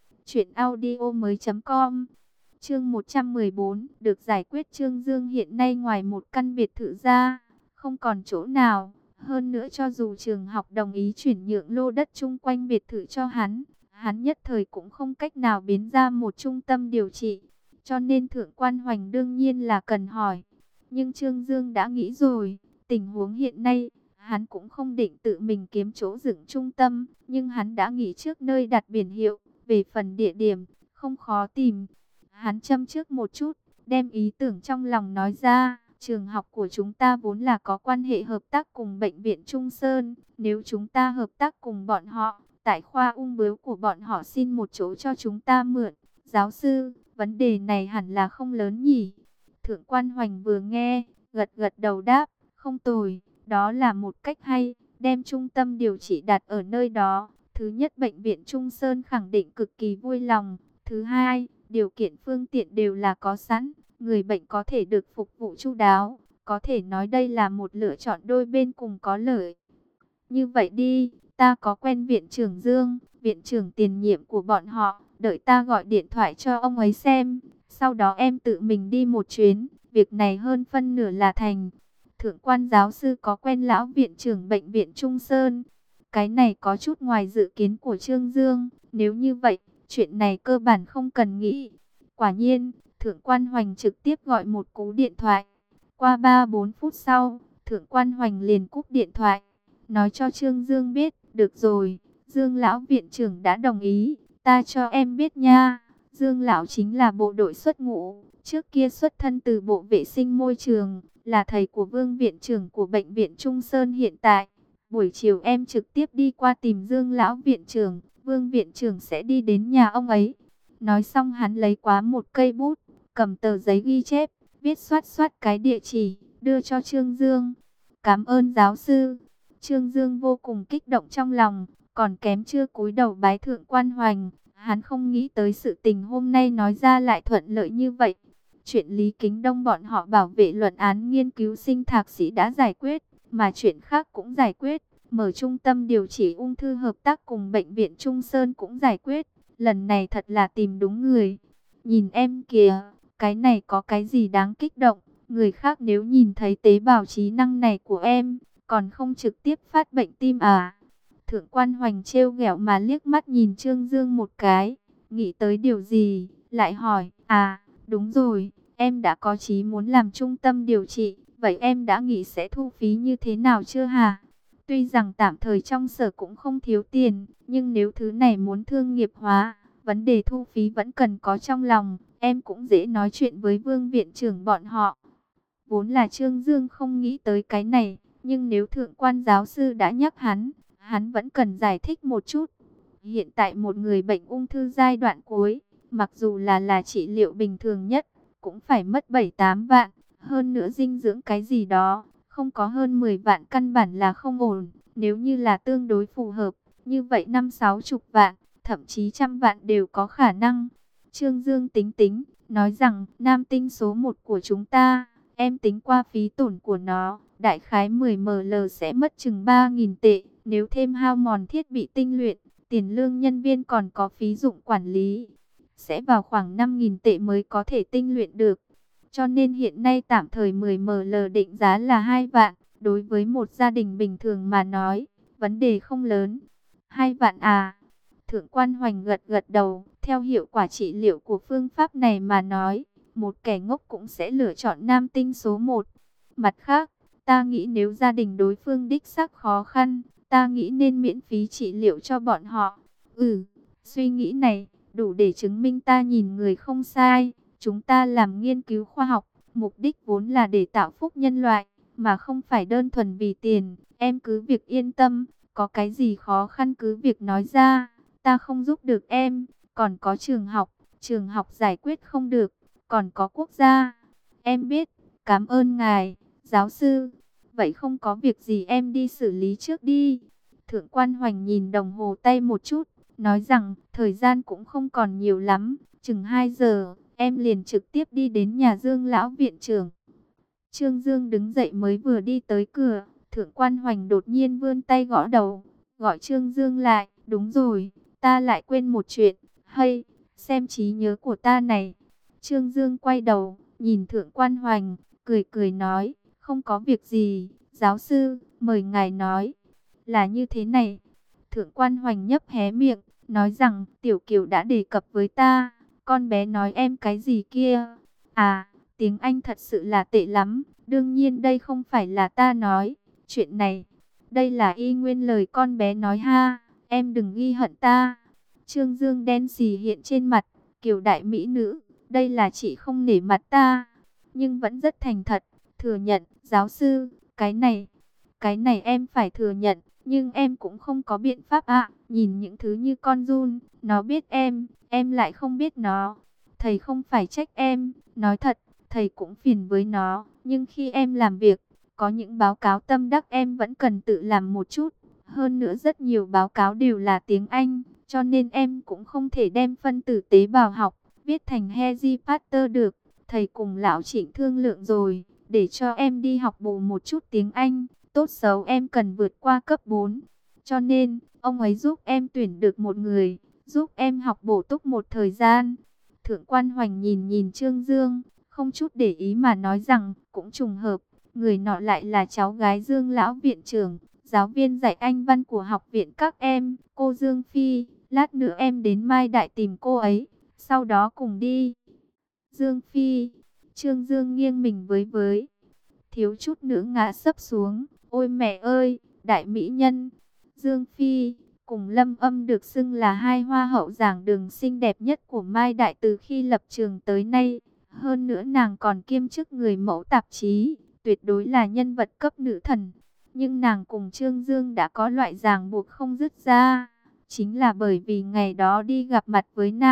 truyệnaudiomoi.com. Chương 114, được giải quyết. Trương Dương hiện nay ngoài một căn biệt thự ra, không còn chỗ nào. Hơn nữa cho dù trường học đồng ý chuyển nhượng lô đất chung quanh biệt thự cho hắn nhất thời cũng không cách nào biến ra một trung tâm điều trị. Cho nên Thượng Quan Hoành đương nhiên là cần hỏi. Nhưng Trương Dương đã nghĩ rồi, tình huống hiện nay, hắn cũng không định tự mình kiếm chỗ dựng trung tâm, nhưng hắn đã nghĩ trước nơi đặt biển hiệu. Về phần địa điểm, không khó tìm. Hắn châm trước một chút, đem ý tưởng trong lòng nói ra. Trường học của chúng ta vốn là có quan hệ hợp tác cùng bệnh viện Trung Sơn. Nếu chúng ta hợp tác cùng bọn họ, tại khoa ung bướu của bọn họ xin một chỗ cho chúng ta mượn. Giáo sư, vấn đề này hẳn là không lớn nhỉ? Thượng Quan Hoành vừa nghe, gật gật đầu đáp, không tồi, đó là một cách hay, đem trung tâm điều trị đặt ở nơi đó. Thứ nhất, bệnh viện Trung Sơn khẳng định cực kỳ vui lòng. Thứ hai, điều kiện phương tiện đều là có sẵn, người bệnh có thể được phục vụ chu đáo. Có thể nói đây là một lựa chọn đôi bên cùng có lợi. Như vậy đi, ta có quen viện trưởng Dương, viện trưởng tiền nhiệm của bọn họ, đợi ta gọi điện thoại cho ông ấy xem. Sau đó em tự mình đi một chuyến, việc này hơn phân nửa là thành. Thượng Quan giáo sư có quen lão viện trưởng bệnh viện Trung Sơn. Cái này có chút ngoài dự kiến của Trương Dương. Nếu như vậy, chuyện này cơ bản không cần nghĩ. Quả nhiên, Thượng Quan Hoành trực tiếp gọi một cú điện thoại. Qua 3-4 phút sau, Thượng Quan Hoành liền cúp điện thoại, nói cho Trương Dương biết, được rồi, Dương lão viện trưởng đã đồng ý, ta cho em biết nha. Dương lão chính là bộ đội xuất ngũ, trước kia xuất thân từ bộ vệ sinh môi trường, là thầy của Vương viện trưởng của bệnh viện Trung Sơn hiện tại. Buổi chiều em trực tiếp đi qua tìm Dương lão viện trưởng, Vương viện trưởng sẽ đi đến nhà ông ấy. Nói xong hắn lấy quá một cây bút, cầm tờ giấy ghi chép, viết xoát xoát cái địa chỉ, đưa cho Trương Dương. Cảm ơn giáo sư. Trương Dương vô cùng kích động trong lòng, còn kém chưa cúi đầu bái thượng quan hoành. Hắn không nghĩ tới sự tình hôm nay nói ra lại thuận lợi như vậy. Chuyện Lý Kính Đông bọn họ bảo vệ luận án nghiên cứu sinh thạc sĩ đã giải quyết, mà chuyện khác cũng giải quyết. Mở trung tâm điều trị ung thư hợp tác cùng bệnh viện Trung Sơn cũng giải quyết. Lần này thật là tìm đúng người. Nhìn em kìa, cái này có cái gì đáng kích động. Người khác nếu nhìn thấy tế bào trí năng này của em, còn không trực tiếp phát bệnh tim à? Thượng quan Hoành trêu ghẹo mà liếc mắt nhìn Trương Dương một cái, nghĩ tới điều gì, lại hỏi, à, đúng rồi, em đã có chí muốn làm trung tâm điều trị, vậy em đã nghĩ sẽ thu phí như thế nào chưa hả? Tuy rằng tạm thời trong sở cũng không thiếu tiền, nhưng nếu thứ này muốn thương nghiệp hóa, vấn đề thu phí vẫn cần có trong lòng, em cũng dễ nói chuyện với Vương viện trưởng bọn họ. Vốn là Trương Dương không nghĩ tới cái này, nhưng nếu thượng quan giáo sư đã nhắc hắn vẫn cần giải thích một chút. Hiện tại một người bệnh ung thư giai đoạn cuối, mặc dù là trị liệu bình thường nhất, cũng phải mất 7-8 vạn, hơn nữa dinh dưỡng cái gì đó, không có hơn 10 vạn căn bản là không ổn. Nếu như là tương đối phù hợp, như vậy 50-60 vạn, thậm chí 100 vạn đều có khả năng. Trương Dương tính tính, nói rằng nam tinh số 1 của chúng ta, em tính qua phí tổn của nó, đại khái 10 ml sẽ mất chừng 3.000 tệ. Nếu thêm hao mòn thiết bị tinh luyện, tiền lương nhân viên còn có phí dụng quản lý, sẽ vào khoảng 5.000 tệ mới có thể tinh luyện được. Cho nên hiện nay tạm thời 10 ml định giá là 2 vạn. Đối với một gia đình bình thường mà nói, vấn đề không lớn. 2 vạn à? Thượng quan Hoành gật gật đầu, theo hiệu quả trị liệu của phương pháp này mà nói, một kẻ ngốc cũng sẽ lựa chọn nam tinh số 1. Mặt khác, ta nghĩ nếu gia đình đối phương đích xác khó khăn, ta nghĩ nên miễn phí trị liệu cho bọn họ. Suy nghĩ này, đủ để chứng minh ta nhìn người không sai. Chúng ta làm nghiên cứu khoa học, mục đích vốn là để tạo phúc nhân loại, mà không phải đơn thuần vì tiền. Em cứ việc yên tâm, có cái gì khó khăn cứ việc nói ra, ta không giúp được em. Còn có trường học giải quyết không được, còn có quốc gia. Em biết, cảm ơn ngài, giáo sư. Vậy không có việc gì em đi xử lý trước đi. Thượng quan Hoành nhìn đồng hồ tay một chút, nói rằng thời gian cũng không còn nhiều lắm, chừng 2 giờ, em liền trực tiếp đi đến nhà Dương lão viện trưởng. Trương Dương đứng dậy mới vừa đi tới cửa, Thượng quan Hoành đột nhiên vươn tay gõ đầu, gọi Trương Dương lại, đúng rồi, ta lại quên một chuyện, hay, xem trí nhớ của ta này. Trương Dương quay đầu, nhìn Thượng quan Hoành, cười cười nói, không có việc gì, giáo sư, mời ngài nói. Là như thế này, Thượng quan Hoành nhấp hé miệng, nói rằng Tiểu Kiều đã đề cập với ta, con bé nói em cái gì kia. À, tiếng Anh thật sự là tệ lắm, đương nhiên đây không phải là ta nói, chuyện này, đây là y nguyên lời con bé nói ha, em đừng ghi hận ta. Trương Dương đen xì hiện trên mặt, Kiều đại mỹ nữ, đây là chị không nể mặt ta, nhưng vẫn rất thành thật, thừa nhận, giáo sư, cái này em phải thừa nhận. Nhưng em cũng không có biện pháp ạ. Nhìn những thứ như con giun, nó biết em lại không biết nó. Thầy không phải trách em, nói thật, thầy cũng phiền với nó. Nhưng khi em làm việc, có những báo cáo tâm đắc em vẫn cần tự làm một chút. Hơn nữa rất nhiều báo cáo đều là tiếng Anh, cho nên em cũng không thể đem phân tử tế bào học, viết thành Harry Potter được. Thầy cùng lão Trịnh thương lượng rồi, để cho em đi học bù một chút tiếng Anh. Tốt xấu em cần vượt qua cấp 4. Cho nên, ông ấy giúp em tuyển được một người, giúp em học bổ túc một thời gian. Thượng quan Hoành nhìn Trương Dương, không chút để ý mà nói rằng, cũng trùng hợp, người nọ lại là cháu gái Dương lão viện trưởng, giáo viên dạy Anh văn của học viện các em, cô Dương Phi. Lát nữa em đến Mai Đại tìm cô ấy, sau đó cùng đi. Dương Phi, Trương Dương nghiêng mình với, thiếu chút nữa ngã sấp xuống. Ôi mẹ ơi, đại mỹ nhân, Dương Phi, cùng Lâm Âm được xưng là hai hoa hậu giảng đường xinh đẹp nhất của Mai Đại từ khi lập trường tới nay. Hơn nữa nàng còn kiêm chức người mẫu tạp chí, tuyệt đối là nhân vật cấp nữ thần. Nhưng nàng cùng Trương Dương đã có loại ràng buộc không dứt ra. Chính là bởi vì ngày đó đi gặp mặt với nàng,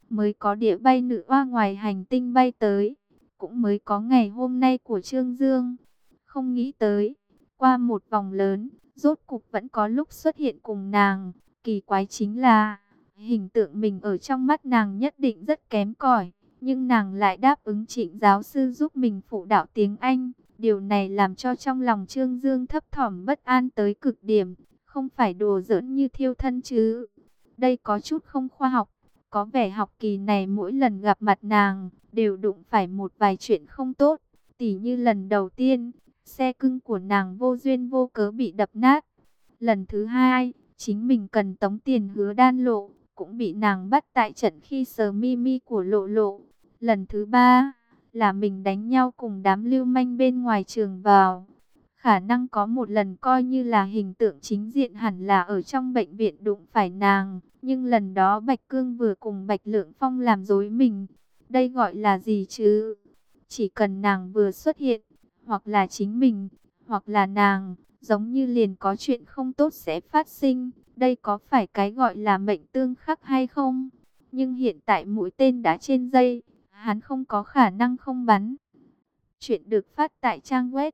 mới có đĩa bay nữ oa ngoài hành tinh bay tới, cũng mới có ngày hôm nay của Trương Dương. Không nghĩ tới, qua một vòng lớn, rốt cục vẫn có lúc xuất hiện cùng nàng. Kỳ quái chính là, hình tượng mình ở trong mắt nàng nhất định rất kém cỏi, nhưng nàng lại đáp ứng Trịnh giáo sư giúp mình phụ đạo tiếng Anh. Điều này làm cho trong lòng Trương Dương thấp thỏm bất an tới cực điểm, không phải đùa giỡn như thiêu thân chứ. Đây có chút không khoa học, có vẻ học kỳ này mỗi lần gặp mặt nàng, đều đụng phải một vài chuyện không tốt. Tỉ như lần đầu tiên, xe cưng của nàng vô duyên vô cớ bị đập nát. Lần thứ hai, chính mình cần tống tiền hứa Đan Lộ, cũng bị nàng bắt tại trận khi sờ mi mi của Lộ Lộ. Lần thứ ba, là mình đánh nhau cùng đám lưu manh bên ngoài trường vào. Khả năng có một lần coi như là hình tượng chính diện hẳn là ở trong bệnh viện đụng phải nàng. Nhưng lần đó Bạch Cương vừa cùng Bạch Lượng Phong làm dối mình. Đây gọi là gì chứ? Chỉ cần nàng vừa xuất hiện, hoặc là chính mình, hoặc là nàng, giống như liền có chuyện không tốt sẽ phát sinh. Đây có phải cái gọi là mệnh tương khắc hay không? Nhưng hiện tại mũi tên đã trên dây, hắn không có khả năng không bắn. Chuyện được phát tại trang web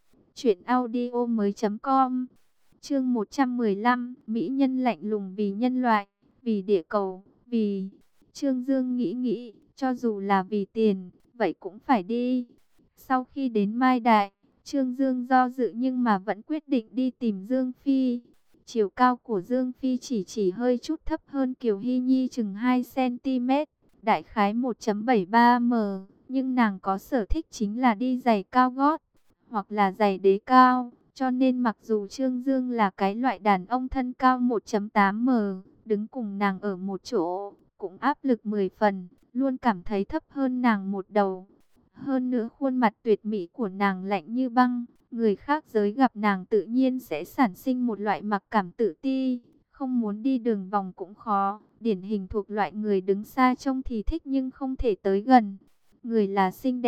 truyệnaudiomoi.com. Chương 115, mỹ nhân lạnh lùng vì nhân loại, vì địa cầu, vì Trương Dương nghĩ, cho dù là vì tiền, vậy cũng phải đi. Sau khi đến Mai Đại, Trương Dương do dự nhưng mà vẫn quyết định đi tìm Dương Phi. Chiều cao của Dương Phi chỉ hơi chút thấp hơn Kiều Hy Nhi chừng 2 cm, đại khái 1,73 m, nhưng nàng có sở thích chính là đi giày cao gót, hoặc là giày đế cao, cho nên mặc dù Trương Dương là cái loại đàn ông thân cao 1,8 m, đứng cùng nàng ở một chỗ, cũng áp lực 10 phần, luôn cảm thấy thấp hơn nàng một đầu. Hơn nữa khuôn mặt tuyệt mỹ của nàng lạnh như băng, người khác giới gặp nàng tự nhiên sẽ sản sinh một loại mặc cảm tự ti, không muốn đi đường vòng cũng khó, điển hình thuộc loại người đứng xa trông thì thích nhưng không thể tới gần. Người là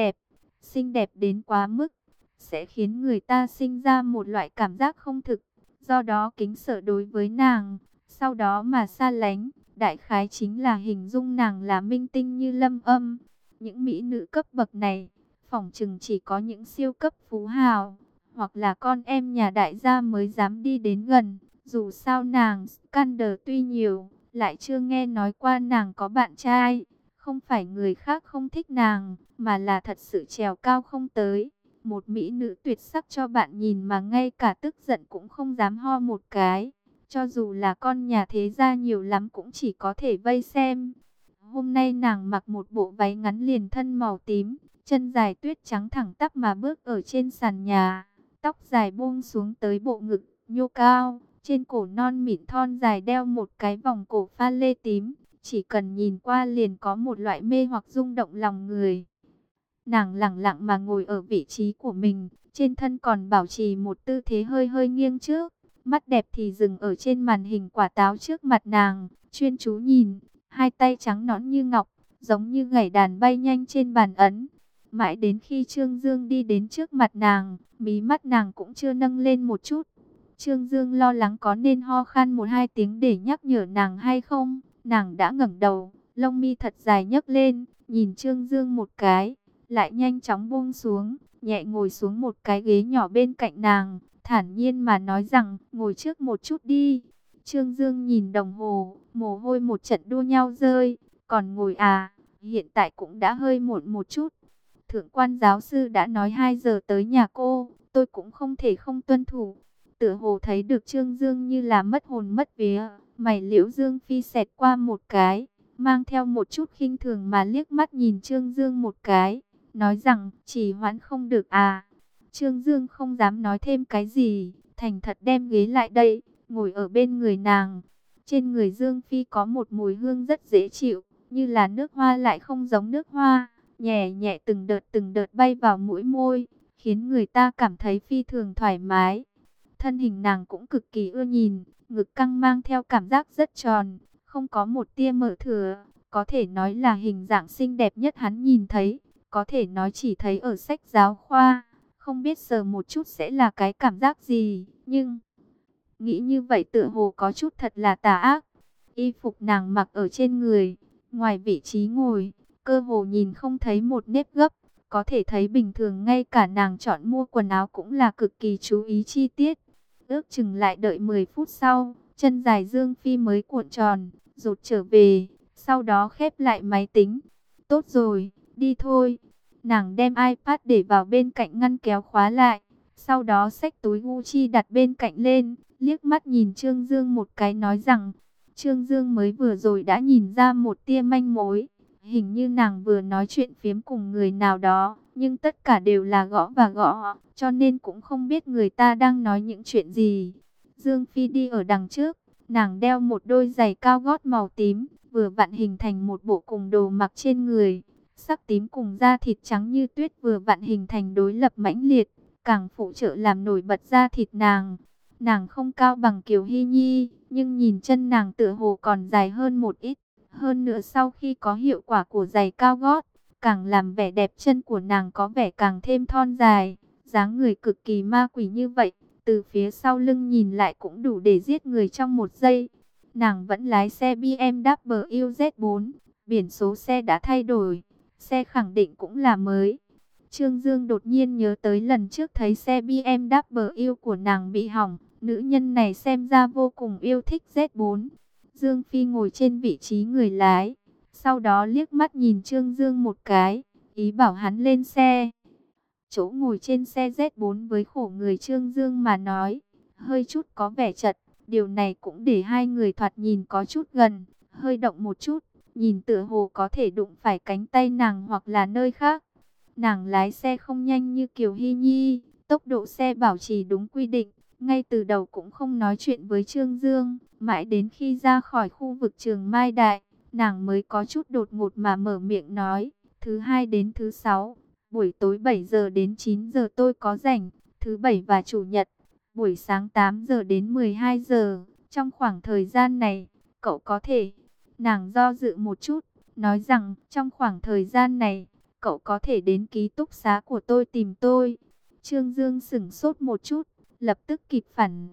xinh đẹp đến quá mức, sẽ khiến người ta sinh ra một loại cảm giác không thực, do đó kính sợ đối với nàng, sau đó mà xa lánh. Đại khái chính là hình dung nàng là minh tinh như Lâm Âm. Những mỹ nữ cấp bậc này, phỏng chừng chỉ có những siêu cấp phú hào, hoặc là con em nhà đại gia mới dám đi đến gần. Dù sao nàng scandal tuy nhiều, lại chưa nghe nói qua nàng có bạn trai. Không phải người khác không thích nàng, mà là thật sự trèo cao không tới. Một mỹ nữ tuyệt sắc cho bạn nhìn mà ngay cả tức giận cũng không dám ho một cái. Cho dù là con nhà thế gia nhiều lắm cũng chỉ có thể vây xem. Hôm nay nàng mặc một bộ váy ngắn liền thân màu tím, chân dài tuyết trắng thẳng tắp mà bước ở trên sàn nhà. Tóc dài buông xuống tới bộ ngực, nhô cao, trên cổ non mịn thon dài đeo một cái vòng cổ pha lê tím. Chỉ cần nhìn qua liền có một loại mê hoặc rung động lòng người. Nàng lẳng lặng mà ngồi ở vị trí của mình, trên thân còn bảo trì một tư thế hơi hơi nghiêng trước. Mắt đẹp thì dừng ở trên màn hình quả táo trước mặt nàng, chuyên chú nhìn, hai tay trắng nõn như ngọc, giống như gảy đàn bay nhanh trên bàn ấn. Mãi đến khi Trương Dương đi đến trước mặt nàng, mí mắt nàng cũng chưa nâng lên một chút. Trương Dương lo lắng có nên ho khan một hai tiếng để nhắc nhở nàng hay không. Nàng đã ngẩng đầu, lông mi thật dài nhấc lên, nhìn Trương Dương một cái, lại nhanh chóng buông xuống, nhẹ ngồi xuống một cái ghế nhỏ bên cạnh nàng, thản nhiên mà nói rằng, ngồi trước một chút đi. Trương Dương nhìn đồng hồ, mồ hôi một trận đua nhau rơi, còn ngồi à, hiện tại cũng đã hơi muộn một chút. Thượng quan giáo sư đã nói 2 giờ tới nhà cô, tôi cũng không thể không tuân thủ. Tựa hồ thấy được Trương Dương như là mất hồn mất vía, mày liễu Dương Phi xẹt qua một cái, mang theo một chút khinh thường mà liếc mắt nhìn Trương Dương một cái, nói rằng chỉ hoãn không được à. Trương Dương không dám nói thêm cái gì, thành thật đem ghế lại đây, ngồi ở bên người nàng. Trên người Dương Phi có một mùi hương rất dễ chịu, như là nước hoa lại không giống nước hoa, nhẹ nhẹ từng đợt bay vào mũi môi, khiến người ta cảm thấy phi thường thoải mái. Thân hình nàng cũng cực kỳ ưa nhìn, ngực căng mang theo cảm giác rất tròn, không có một tia mở thừa, có thể nói là hình dạng xinh đẹp nhất hắn nhìn thấy, có thể nói chỉ thấy ở sách giáo khoa, không biết sờ một chút sẽ là cái cảm giác gì, nhưng nghĩ như vậy tựa hồ có chút thật là tà ác. Y phục nàng mặc ở trên người, Ngoài vị trí ngồi, cơ hồ nhìn không thấy một nếp gấp. Có thể thấy bình thường ngay cả nàng chọn mua quần áo cũng là cực kỳ chú ý chi tiết. Ước chừng lại đợi 10 phút sau, chân dài Dương Phi mới cuộn tròn, rụt trở về, sau đó khép lại máy tính. Tốt rồi, đi thôi. Nàng đem iPad để vào bên cạnh ngăn kéo khóa lại, sau đó xách túi Gucci đặt bên cạnh lên, liếc mắt nhìn Trương Dương một cái nói rằng, Trương Dương mới vừa rồi đã nhìn ra một tia manh mối. Hình như nàng vừa nói chuyện phiếm cùng người nào đó, nhưng tất cả đều là gõ và gõ, cho nên cũng không biết người ta đang nói những chuyện gì. Dương Phi đi ở đằng trước, nàng đeo một đôi giày cao gót màu tím, vừa vặn hình thành một bộ cùng đồ mặc trên người. Sắc tím cùng da thịt trắng như tuyết vừa vặn hình thành đối lập mãnh liệt, càng phụ trợ làm nổi bật da thịt nàng. Nàng không cao bằng Kiều Hy Nhi, nhưng nhìn chân nàng tựa hồ còn dài hơn một ít. Hơn nữa sau khi có hiệu quả của giày cao gót, càng làm vẻ đẹp chân của nàng có vẻ càng thêm thon dài. Dáng người cực kỳ ma quỷ như vậy, từ phía sau lưng nhìn lại cũng đủ để giết người trong một giây. Nàng vẫn lái xe BMW Z4, biển số xe đã thay đổi, xe khẳng định cũng là mới. Trương Dương đột nhiên nhớ tới lần trước thấy xe BMW của nàng bị hỏng, nữ nhân này xem ra vô cùng yêu thích Z4. Dương Phi ngồi trên vị trí người lái, sau đó liếc mắt nhìn Trương Dương một cái, ý bảo hắn lên xe. Chỗ ngồi trên xe Z4 với khổ người Trương Dương mà nói, hơi chút có vẻ chật, điều này cũng để hai người thoạt nhìn có chút gần, hơi động một chút, nhìn tựa hồ có thể đụng phải cánh tay nàng hoặc là nơi khác. Nàng lái xe không nhanh như Kiều Hy Nhi, tốc độ xe bảo trì đúng quy định, ngay từ đầu cũng không nói chuyện với Trương Dương, mãi đến khi ra khỏi khu vực trường Mai Đại, nàng mới có chút đột ngột mà mở miệng nói, thứ hai đến thứ sáu, buổi tối 7 giờ đến 9 giờ tôi có rảnh, thứ bảy và chủ nhật, buổi sáng 8 giờ đến 12 giờ, trong khoảng thời gian này, cậu có thể. Nàng do dự một chút, nói rằng trong khoảng thời gian này, cậu có thể đến ký túc xá của tôi tìm tôi. Trương Dương sững sốt một chút, lập tức kịp phản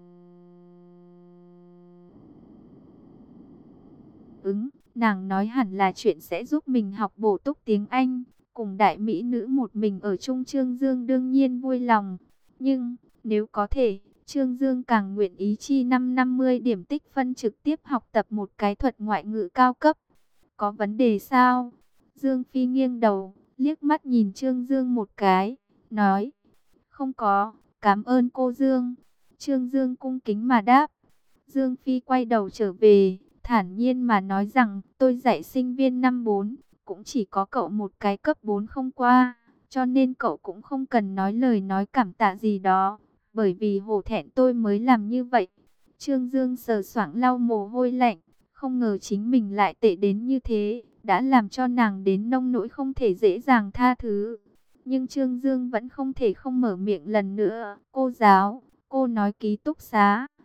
ứng. Nàng nói hẳn là chuyện sẽ giúp mình học bổ túc tiếng Anh. Cùng đại mỹ nữ một mình ở chung Trương Dương đương nhiên vui lòng. Nhưng, nếu có thể, Trương Dương càng nguyện ý chi 50 điểm tích phân trực tiếp học tập một cái thuật ngoại ngữ cao cấp. Có vấn đề sao? Dương Phi nghiêng đầu, liếc mắt nhìn Trương Dương một cái, nói, không có, cảm ơn cô Dương. Trương Dương cung kính mà đáp. Dương Phi quay đầu trở về, thản nhiên mà nói rằng, tôi dạy sinh viên năm 4, cũng chỉ có cậu một cái cấp 4 không qua, cho nên cậu cũng không cần nói lời nói cảm tạ gì đó, bởi vì hổ thẹn tôi mới làm như vậy. Trương Dương sờ soạng lau mồ hôi lạnh, không ngờ chính mình lại tệ đến như thế, đã làm cho nàng đến nông nỗi không thể dễ dàng tha thứ. Nhưng Trương Dương vẫn không thể không mở miệng lần nữa. Cô giáo, cô nói ký túc xá.